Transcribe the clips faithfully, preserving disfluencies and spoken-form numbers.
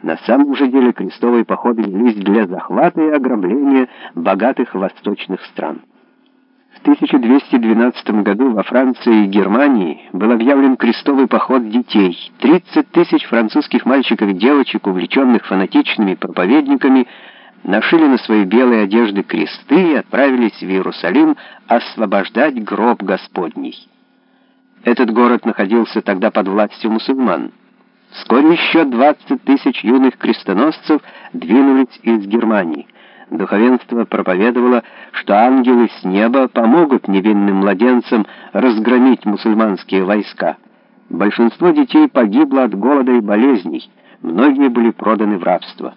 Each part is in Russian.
На самом же деле крестовые походы велись для захвата и ограбления богатых восточных стран. В тысяча двести двенадцатом году во Франции и Германии был объявлен крестовый поход детей. тридцать тысяч французских мальчиков и девочек, увлеченных фанатичными проповедниками, нашили на свои белые одежды кресты и отправились в Иерусалим освобождать гроб Господний. Этот город находился тогда под властью мусульман. Вскоре еще двадцать тысяч юных крестоносцев двинулись из Германии. Духовенство проповедовало, что ангелы с неба помогут невинным младенцам разгромить мусульманские войска. Большинство детей погибло от голода и болезней, многие были проданы в рабство.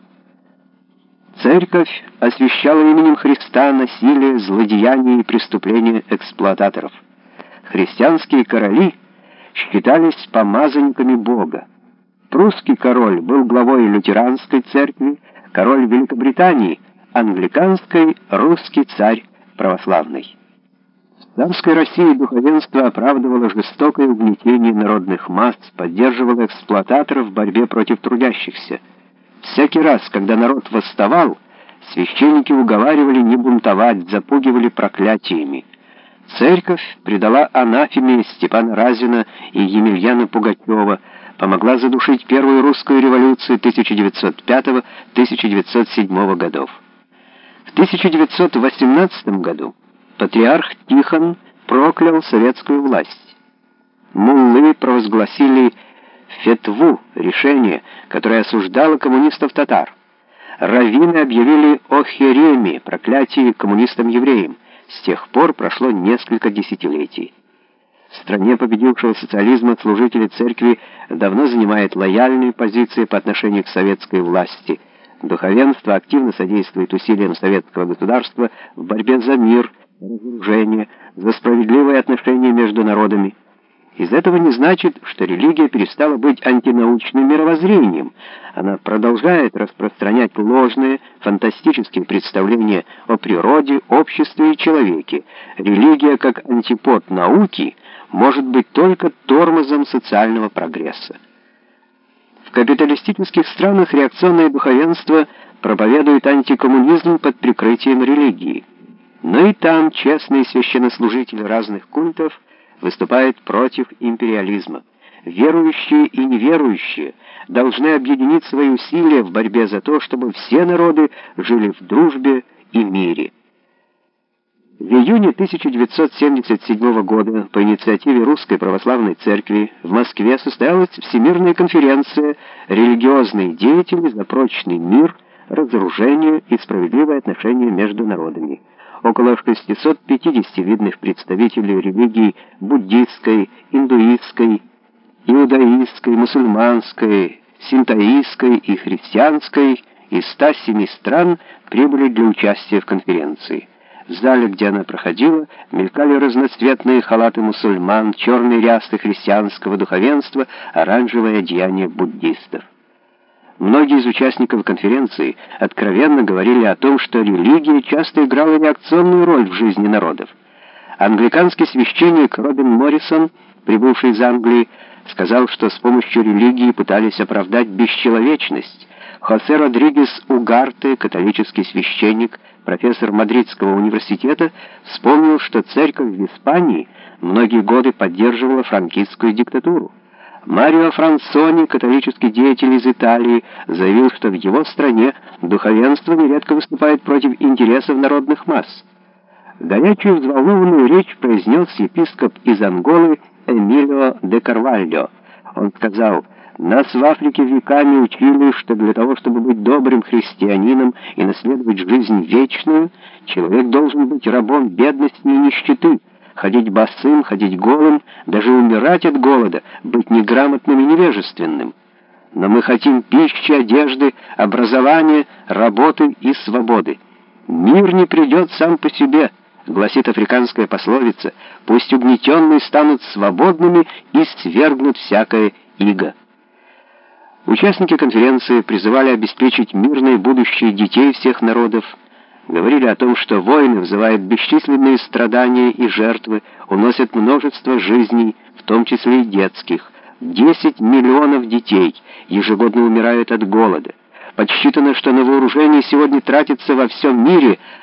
Церковь освящала именем Христа насилие, злодеяния и преступления эксплуататоров. Христианские короли считались помазанниками Бога. Прусский король был главой лютеранской церкви, король Великобритании — англиканской, русский царь православный. В царской России духовенство оправдывало жестокое угнетение народных масс, поддерживало эксплуататоров в борьбе против трудящихся. Всякий раз, когда народ восставал, священники уговаривали не бунтовать, запугивали проклятиями. Церковь предала анафеме Степана Разина и Емельяна Пугачева, помогла задушить первую русскую революцию тысяча девятьсот пятого — тысяча девятьсот седьмого годов. В тысяча девятьсот восемнадцатом году патриарх Тихон проклял советскую власть. Муллы провозгласили фетву, решение, которое осуждало коммунистов-татар. Раввины объявили о хереме, проклятии коммунистам-евреям. С тех пор прошло несколько десятилетий. В стране победившего социализма служители церкви давно занимают лояльные позиции по отношению к советской власти. Духовенство активно содействует усилиям советского государства в борьбе за мир, разоружение, за справедливые отношения между народами. Из этого не значит, что религия перестала быть антинаучным мировоззрением. Она продолжает распространять ложные, фантастические представления о природе, обществе и человеке. Религия, как антипод науки, может быть только тормозом социального прогресса. В капиталистических странах реакционное духовенство проповедует антикоммунизм под прикрытием религии. Но и там честные священнослужители разных культов выступают против империализма. Верующие и неверующие должны объединить свои усилия в борьбе за то, чтобы все народы жили в дружбе и мире. В июне тысяча девятьсот семьдесят седьмого года по инициативе Русской Православной Церкви в Москве состоялась Всемирная конференция «Религиозные деятели за прочный мир, разоружение и справедливое отношение между народами». Около шестисот пятидесяти видных представителей религий буддистской, индуистской, иудаистской, мусульманской, синтоистской и христианской из ста семи стран прибыли для участия в конференции. В зале, где она проходила, мелькали разноцветные халаты мусульман, черные рясы христианского духовенства, оранжевое одеяние буддистов. Многие из участников конференции откровенно говорили о том, что религия часто играла реакционную роль в жизни народов. Англиканский священник Робин Моррисон, прибывший из Англии, сказал, что с помощью религии пытались оправдать бесчеловечность. Хосе Родригес Угарте, католический священник, профессор Мадридского университета, вспомнил, что церковь в Испании многие годы поддерживала франкистскую диктатуру. Марио Франсони, католический деятель из Италии, заявил, что в его стране духовенство нередко выступает против интересов народных масс. Горячую взволнованную речь произнес епископ из Анголы Эмилио де Карвальо. Он сказал: «Нас в Африке веками учили, что для того, чтобы быть добрым христианином и наследовать жизнь вечную, человек должен быть рабом бедности и нищеты, ходить босым, ходить голым, даже умирать от голода, быть неграмотным и невежественным. Но мы хотим пищи, одежды, образования, работы и свободы. Мир не придет сам по себе», гласит африканская пословица, «пусть угнетенные станут свободными и свергнут всякое иго». Участники конференции призывали обеспечить мирное будущее детей всех народов, говорили о том, что войны вызывают бесчисленные страдания и жертвы, уносят множество жизней, в том числе и детских, десять миллионов детей ежегодно умирают от голода. Подсчитано, что на вооружение сегодня тратится во всем мире